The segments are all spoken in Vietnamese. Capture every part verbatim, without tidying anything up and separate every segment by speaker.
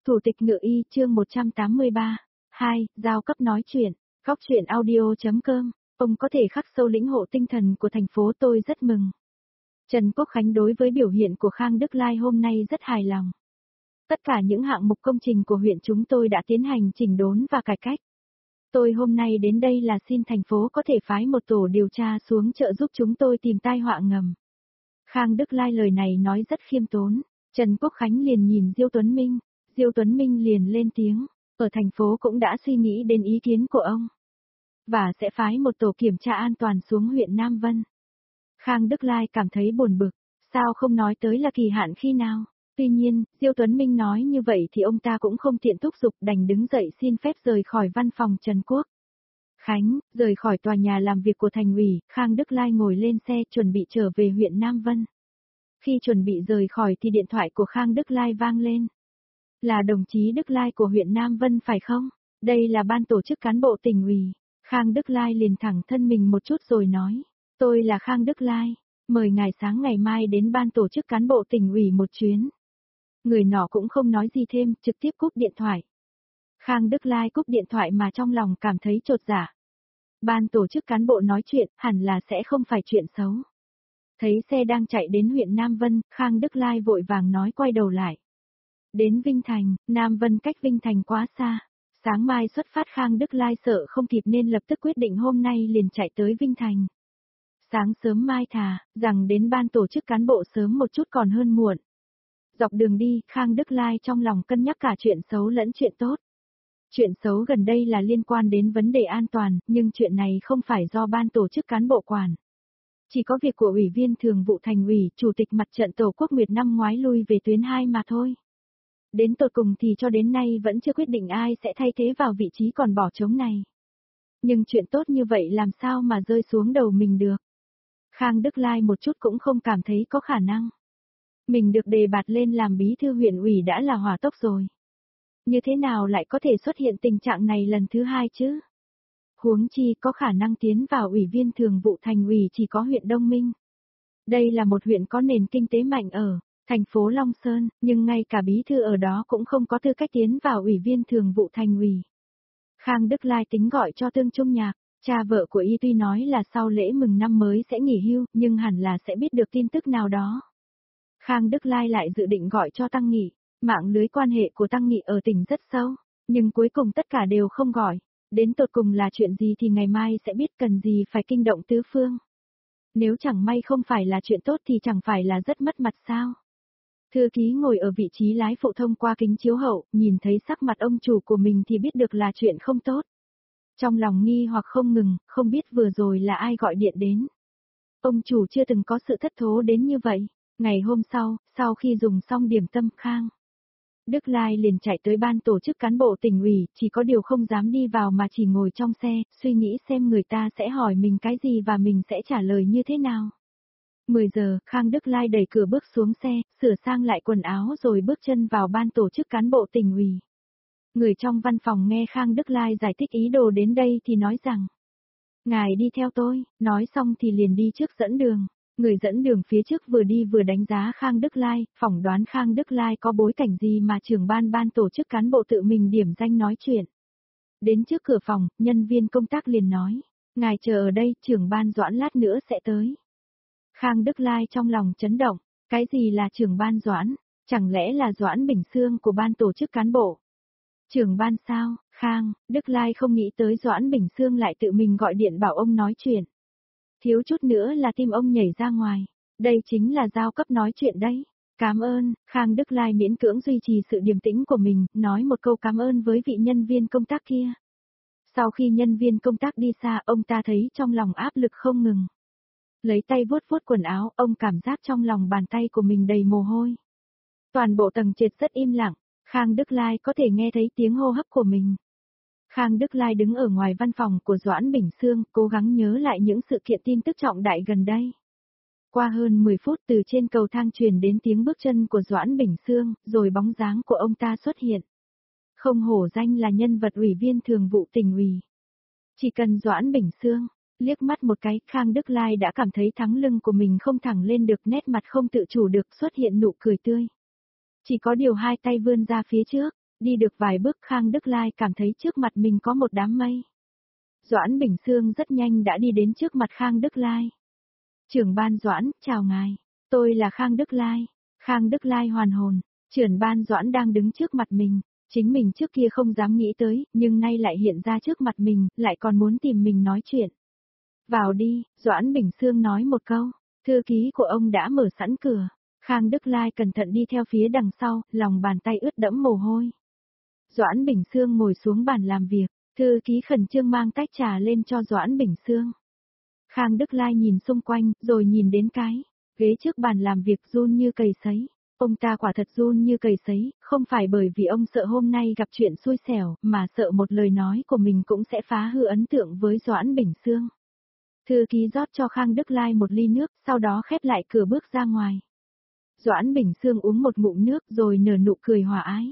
Speaker 1: Thủ tịch Ngự Y chương một trăm tám mươi ba. hai. Giao cấp nói chuyện. Góc chuyện audio.com. Ông có thể khắc sâu lĩnh hộ tinh thần của thành phố, tôi rất mừng. Trần Quốc Khánh đối với biểu hiện của Khang Đức Lai hôm nay rất hài lòng. Tất cả những hạng mục công trình của huyện chúng tôi đã tiến hành chỉnh đốn và cải cách. Tôi hôm nay đến đây là xin thành phố có thể phái một tổ điều tra xuống trợ giúp chúng tôi tìm tai họa ngầm. Khang Đức Lai lời này nói rất khiêm tốn. Trần Quốc Khánh liền nhìn Diêu Tuấn Minh. Diêu Tuấn Minh liền lên tiếng, ở thành phố cũng đã suy nghĩ đến ý kiến của ông. Và sẽ phái một tổ kiểm tra an toàn xuống huyện Nam Vân. Khang Đức Lai cảm thấy buồn bực, sao không nói tới là kỳ hạn khi nào. Tuy nhiên, Diêu Tuấn Minh nói như vậy thì ông ta cũng không tiện thúc giục, đành đứng dậy xin phép rời khỏi văn phòng Trần Quốc Khánh, rời khỏi tòa nhà làm việc của thành ủy. Khang Đức Lai ngồi lên xe chuẩn bị trở về huyện Nam Vân. Khi chuẩn bị rời khỏi thì điện thoại của Khang Đức Lai vang lên. Là đồng chí Đức Lai của huyện Nam Vân phải không? Đây là ban tổ chức cán bộ tỉnh ủy. Khang Đức Lai liền thẳng thân mình một chút rồi nói. Tôi là Khang Đức Lai, mời ngài sáng ngày mai đến ban tổ chức cán bộ tỉnh ủy một chuyến. Người nọ cũng không nói gì thêm, trực tiếp cúp điện thoại. Khang Đức Lai cúp điện thoại mà trong lòng cảm thấy chột dạ. Ban tổ chức cán bộ nói chuyện, hẳn là sẽ không phải chuyện xấu. Thấy xe đang chạy đến huyện Nam Vân, Khang Đức Lai vội vàng nói quay đầu lại. Đến Vinh Thành, Nam Vân cách Vinh Thành quá xa. Sáng mai xuất phát. Khang Đức Lai sợ không kịp nên lập tức quyết định hôm nay liền chạy tới Vinh Thành. Sáng sớm mai thà, rằng đến ban tổ chức cán bộ sớm một chút còn hơn muộn. Dọc đường đi, Khang Đức Lai trong lòng cân nhắc cả chuyện xấu lẫn chuyện tốt. Chuyện xấu gần đây là liên quan đến vấn đề an toàn, nhưng chuyện này không phải do ban tổ chức cán bộ quản. Chỉ có việc của Ủy viên Thường vụ Thành ủy, Chủ tịch Mặt trận Tổ quốc Nguyệt năm ngoái lui về tuyến hai mà thôi. Đến tột cùng thì cho đến nay vẫn chưa quyết định ai sẽ thay thế vào vị trí còn bỏ trống này. Nhưng chuyện tốt như vậy làm sao mà rơi xuống đầu mình được. Khang Đức Lai một chút cũng không cảm thấy có khả năng. Mình được đề bạt lên làm bí thư huyện ủy đã là hỏa tốc rồi. Như thế nào lại có thể xuất hiện tình trạng này lần thứ hai chứ? Huống chi có khả năng tiến vào Ủy viên Thường vụ Thành ủy chỉ có huyện Đông Minh. Đây là một huyện có nền kinh tế mạnh ở thành phố Long Sơn, nhưng ngay cả bí thư ở đó cũng không có tư cách tiến vào Ủy viên Thường vụ Thành ủy. Khang Đức Lai tính gọi cho Tương Trung Nhạc, cha vợ của y, tuy nói là sau lễ mừng năm mới sẽ nghỉ hưu, nhưng hẳn là sẽ biết được tin tức nào đó. Khang Đức Lai lại dự định gọi cho Tăng Nghị, mạng lưới quan hệ của Tăng Nghị ở tỉnh rất sâu, nhưng cuối cùng tất cả đều không gọi. Đến tột cùng là chuyện gì thì ngày mai sẽ biết, cần gì phải kinh động tứ phương. Nếu chẳng may không phải là chuyện tốt thì chẳng phải là rất mất mặt sao? Thư ký ngồi ở vị trí lái phụ thông qua kính chiếu hậu, nhìn thấy sắc mặt ông chủ của mình thì biết được là chuyện không tốt. Trong lòng nghi hoặc không ngừng, không biết vừa rồi là ai gọi điện đến. Ông chủ chưa từng có sự thất thố đến như vậy. Ngày hôm sau, sau khi dùng xong điểm tâm, Khang Đức Lai liền chạy tới ban tổ chức cán bộ tỉnh ủy, chỉ có điều không dám đi vào mà chỉ ngồi trong xe, suy nghĩ xem người ta sẽ hỏi mình cái gì và mình sẽ trả lời như thế nào. mười giờ, Khang Đức Lai đẩy cửa bước xuống xe, sửa sang lại quần áo rồi bước chân vào ban tổ chức cán bộ tỉnh ủy. Người trong văn phòng nghe Khang Đức Lai giải thích ý đồ đến đây thì nói rằng: Ngài đi theo tôi, nói xong thì liền đi trước dẫn đường. Người dẫn đường phía trước vừa đi vừa đánh giá Khang Đức Lai, phỏng đoán Khang Đức Lai có bối cảnh gì mà trưởng ban ban tổ chức cán bộ tự mình điểm danh nói chuyện. Đến trước cửa phòng, nhân viên công tác liền nói: Ngài chờ ở đây, trưởng ban Doãn lát nữa sẽ tới. Khang Đức Lai trong lòng chấn động, cái gì là trưởng ban Doãn, chẳng lẽ là Doãn Bình Sương của ban tổ chức cán bộ? Trưởng ban sao? Khang Đức Lai không nghĩ tới Doãn Bình Sương lại tự mình gọi điện bảo ông nói chuyện. Thiếu chút nữa là tim ông nhảy ra ngoài, đây chính là giao cấp nói chuyện đấy. Cảm ơn. Khang Đức Lai miễn cưỡng duy trì sự điềm tĩnh của mình, nói một câu cảm ơn với vị nhân viên công tác kia. Sau khi nhân viên công tác đi xa, ông ta thấy trong lòng áp lực không ngừng. Lấy tay vuốt vuốt quần áo, ông cảm giác trong lòng bàn tay của mình đầy mồ hôi. Toàn bộ tầng trệt rất im lặng, Khang Đức Lai có thể nghe thấy tiếng hô hấp của mình. Khang Đức Lai đứng ở ngoài văn phòng của Doãn Bình Sương, cố gắng nhớ lại những sự kiện tin tức trọng đại gần đây. Qua hơn mười phút, từ trên cầu thang truyền đến tiếng bước chân của Doãn Bình Sương, rồi bóng dáng của ông ta xuất hiện. Không hổ danh là nhân vật Ủy viên Thường vụ Tỉnh ủy. Chỉ cần Doãn Bình Sương liếc mắt một cái, Khang Đức Lai đã cảm thấy thắng lưng của mình không thẳng lên được, nét mặt không tự chủ được xuất hiện nụ cười tươi. Chỉ có điều hai tay vươn ra phía trước, Đi được vài bước Khang Đức Lai cảm thấy trước mặt mình có một đám mây. Doãn Bình Sương rất nhanh đã đi đến trước mặt Khang Đức Lai. Trưởng ban Doãn, chào ngài. Tôi là Khang Đức Lai. Khang Đức Lai hoàn hồn. Trưởng ban Doãn đang đứng trước mặt mình. Chính mình trước kia không dám nghĩ tới, nhưng nay lại hiện ra trước mặt mình, lại còn muốn tìm mình nói chuyện. Vào đi, Doãn Bình Sương nói một câu. Thư ký của ông đã mở sẵn cửa. Khang Đức Lai cẩn thận đi theo phía đằng sau, lòng bàn tay ướt đẫm mồ hôi. Doãn Bình Sương ngồi xuống bàn làm việc, thư ký khẩn trương mang tách trà lên cho Doãn Bình Sương. Khang Đức Lai nhìn xung quanh, rồi nhìn đến cái ghế trước bàn làm việc run như cầy sấy. Ông ta quả thật run như cầy sấy, không phải bởi vì ông sợ hôm nay gặp chuyện xui xẻo, mà sợ một lời nói của mình cũng sẽ phá hư ấn tượng với Doãn Bình Sương. Thư ký rót cho Khang Đức Lai một ly nước, sau đó khép lại cửa bước ra ngoài. Doãn Bình Sương uống một ngụm nước rồi nở nụ cười hòa ái.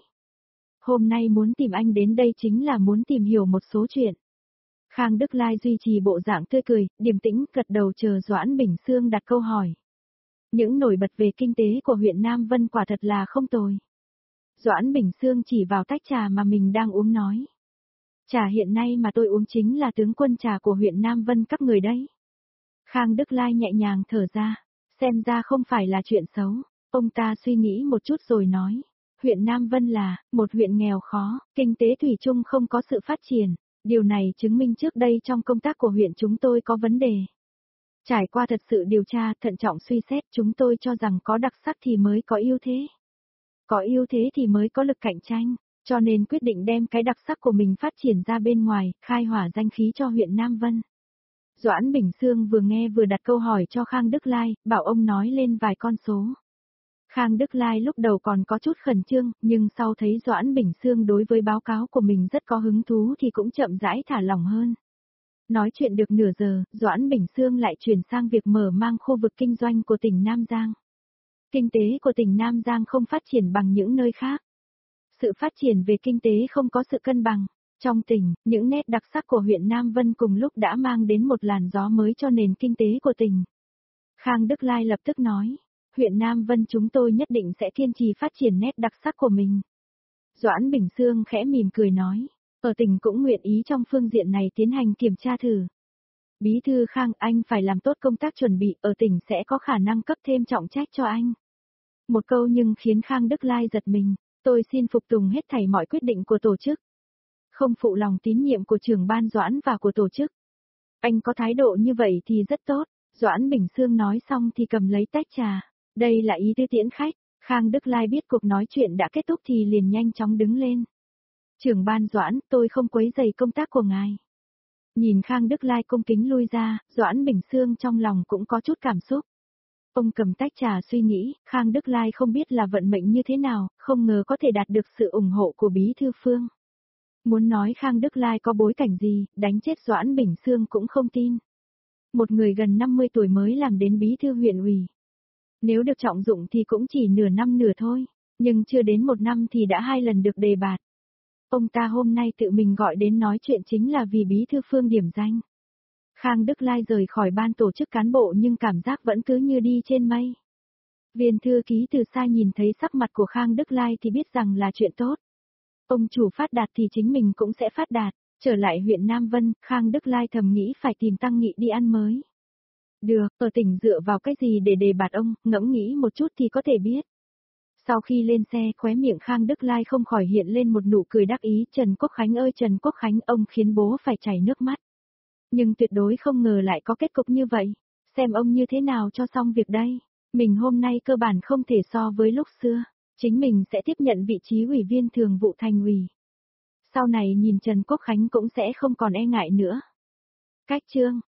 Speaker 1: Hôm nay muốn tìm anh đến đây chính là muốn tìm hiểu một số chuyện. Khang Đức Lai duy trì bộ dạng tươi cười, điềm tĩnh gật đầu chờ Doãn Bình Sương đặt câu hỏi. Những nổi bật về kinh tế của huyện Nam Vân quả thật là không tồi. Doãn Bình Sương chỉ vào tách trà mà mình đang uống nói. Trà hiện nay mà tôi uống chính là tướng quân trà của huyện Nam Vân các người đấy. Khang Đức Lai nhẹ nhàng thở ra, xem ra không phải là chuyện xấu. Ông ta suy nghĩ một chút rồi nói. Huyện Nam Vân là một huyện nghèo khó, kinh tế thủy chung không có sự phát triển. Điều này chứng minh trước đây trong công tác của huyện chúng tôi có vấn đề. Trải qua thật sự điều tra, thận trọng suy xét, chúng tôi cho rằng có đặc sắc thì mới có ưu thế. Có ưu thế thì mới có lực cạnh tranh, cho nên quyết định đem cái đặc sắc của mình phát triển ra bên ngoài, khai hỏa danh khí cho huyện Nam Vân. Doãn Bình Sương vừa nghe vừa đặt câu hỏi cho Khang Đức Lai, bảo ông nói lên vài con số. Khang Đức Lai lúc đầu còn có chút khẩn trương, nhưng sau thấy Doãn Bình Sương đối với báo cáo của mình rất có hứng thú thì cũng chậm rãi thả lỏng hơn. Nói chuyện được nửa giờ, Doãn Bình Sương lại chuyển sang việc mở mang khu vực kinh doanh của tỉnh Nam Giang. Kinh tế của tỉnh Nam Giang không phát triển bằng những nơi khác. Sự phát triển về kinh tế không có sự cân bằng. Trong tỉnh, những nét đặc sắc của huyện Nam Vân cùng lúc đã mang đến một làn gió mới cho nền kinh tế của tỉnh. Khang Đức Lai lập tức nói, huyện Nam Vân chúng tôi nhất định sẽ kiên trì phát triển nét đặc sắc của mình. Doãn Bình Sương khẽ mỉm cười nói, ở tỉnh cũng nguyện ý trong phương diện này tiến hành kiểm tra thử. Bí thư Khang, anh phải làm tốt công tác chuẩn bị, ở tỉnh sẽ có khả năng cấp thêm trọng trách cho anh. Một câu nhưng khiến Khang Đức Lai giật mình, tôi xin phục tùng hết thảy mọi quyết định của tổ chức. Không phụ lòng tín nhiệm của trưởng ban Doãn và của tổ chức. Anh có thái độ như vậy thì rất tốt. Doãn Bình Sương nói xong thì cầm lấy tách trà. Đây là ý tứ tiễn khách. Khang Đức Lai biết cuộc nói chuyện đã kết thúc thì liền nhanh chóng đứng lên. Trưởng ban Doãn, tôi không quấy rầy công tác của ngài. Nhìn Khang Đức Lai cung kính lui ra, Doãn Bình Sương trong lòng cũng có chút cảm xúc. Ông cầm tách trà suy nghĩ, Khang Đức Lai không biết là vận mệnh như thế nào, không ngờ có thể đạt được sự ủng hộ của Bí Thư Phương. Muốn nói Khang Đức Lai có bối cảnh gì, đánh chết Doãn Bình Sương cũng không tin. Một người gần năm mươi tuổi mới làm đến bí thư huyện ủy. Nếu được trọng dụng thì cũng chỉ nửa năm nửa thôi, nhưng chưa đến một năm thì đã hai lần được đề bạt. Ông ta hôm nay tự mình gọi đến nói chuyện chính là vì Bí Thư Phương điểm danh. Khang Đức Lai rời khỏi ban tổ chức cán bộ nhưng cảm giác vẫn cứ như đi trên mây. Viên thư ký từ xa nhìn thấy sắc mặt của Khang Đức Lai thì biết rằng là chuyện tốt. Ông chủ phát đạt thì chính mình cũng sẽ phát đạt. Trở lại huyện Nam Vân, Khang Đức Lai thầm nghĩ phải tìm Tăng Nghị đi ăn mới. Được, ở tỉnh dựa vào cái gì để đề bạt ông, ngẫm nghĩ một chút thì có thể biết. Sau khi lên xe, khóe miệng Khang Đức Lai không khỏi hiện lên một nụ cười đắc ý. Trần Quốc Khánh ơi Trần Quốc Khánh, ông khiến bố phải chảy nước mắt. Nhưng tuyệt đối không ngờ lại có kết cục như vậy. Xem ông như thế nào cho xong việc đây. Mình hôm nay cơ bản không thể so với lúc xưa. Chính mình sẽ tiếp nhận vị trí ủy viên thường vụ thành ủy. Sau này nhìn Trần Quốc Khánh cũng sẽ không còn e ngại nữa. Cách chương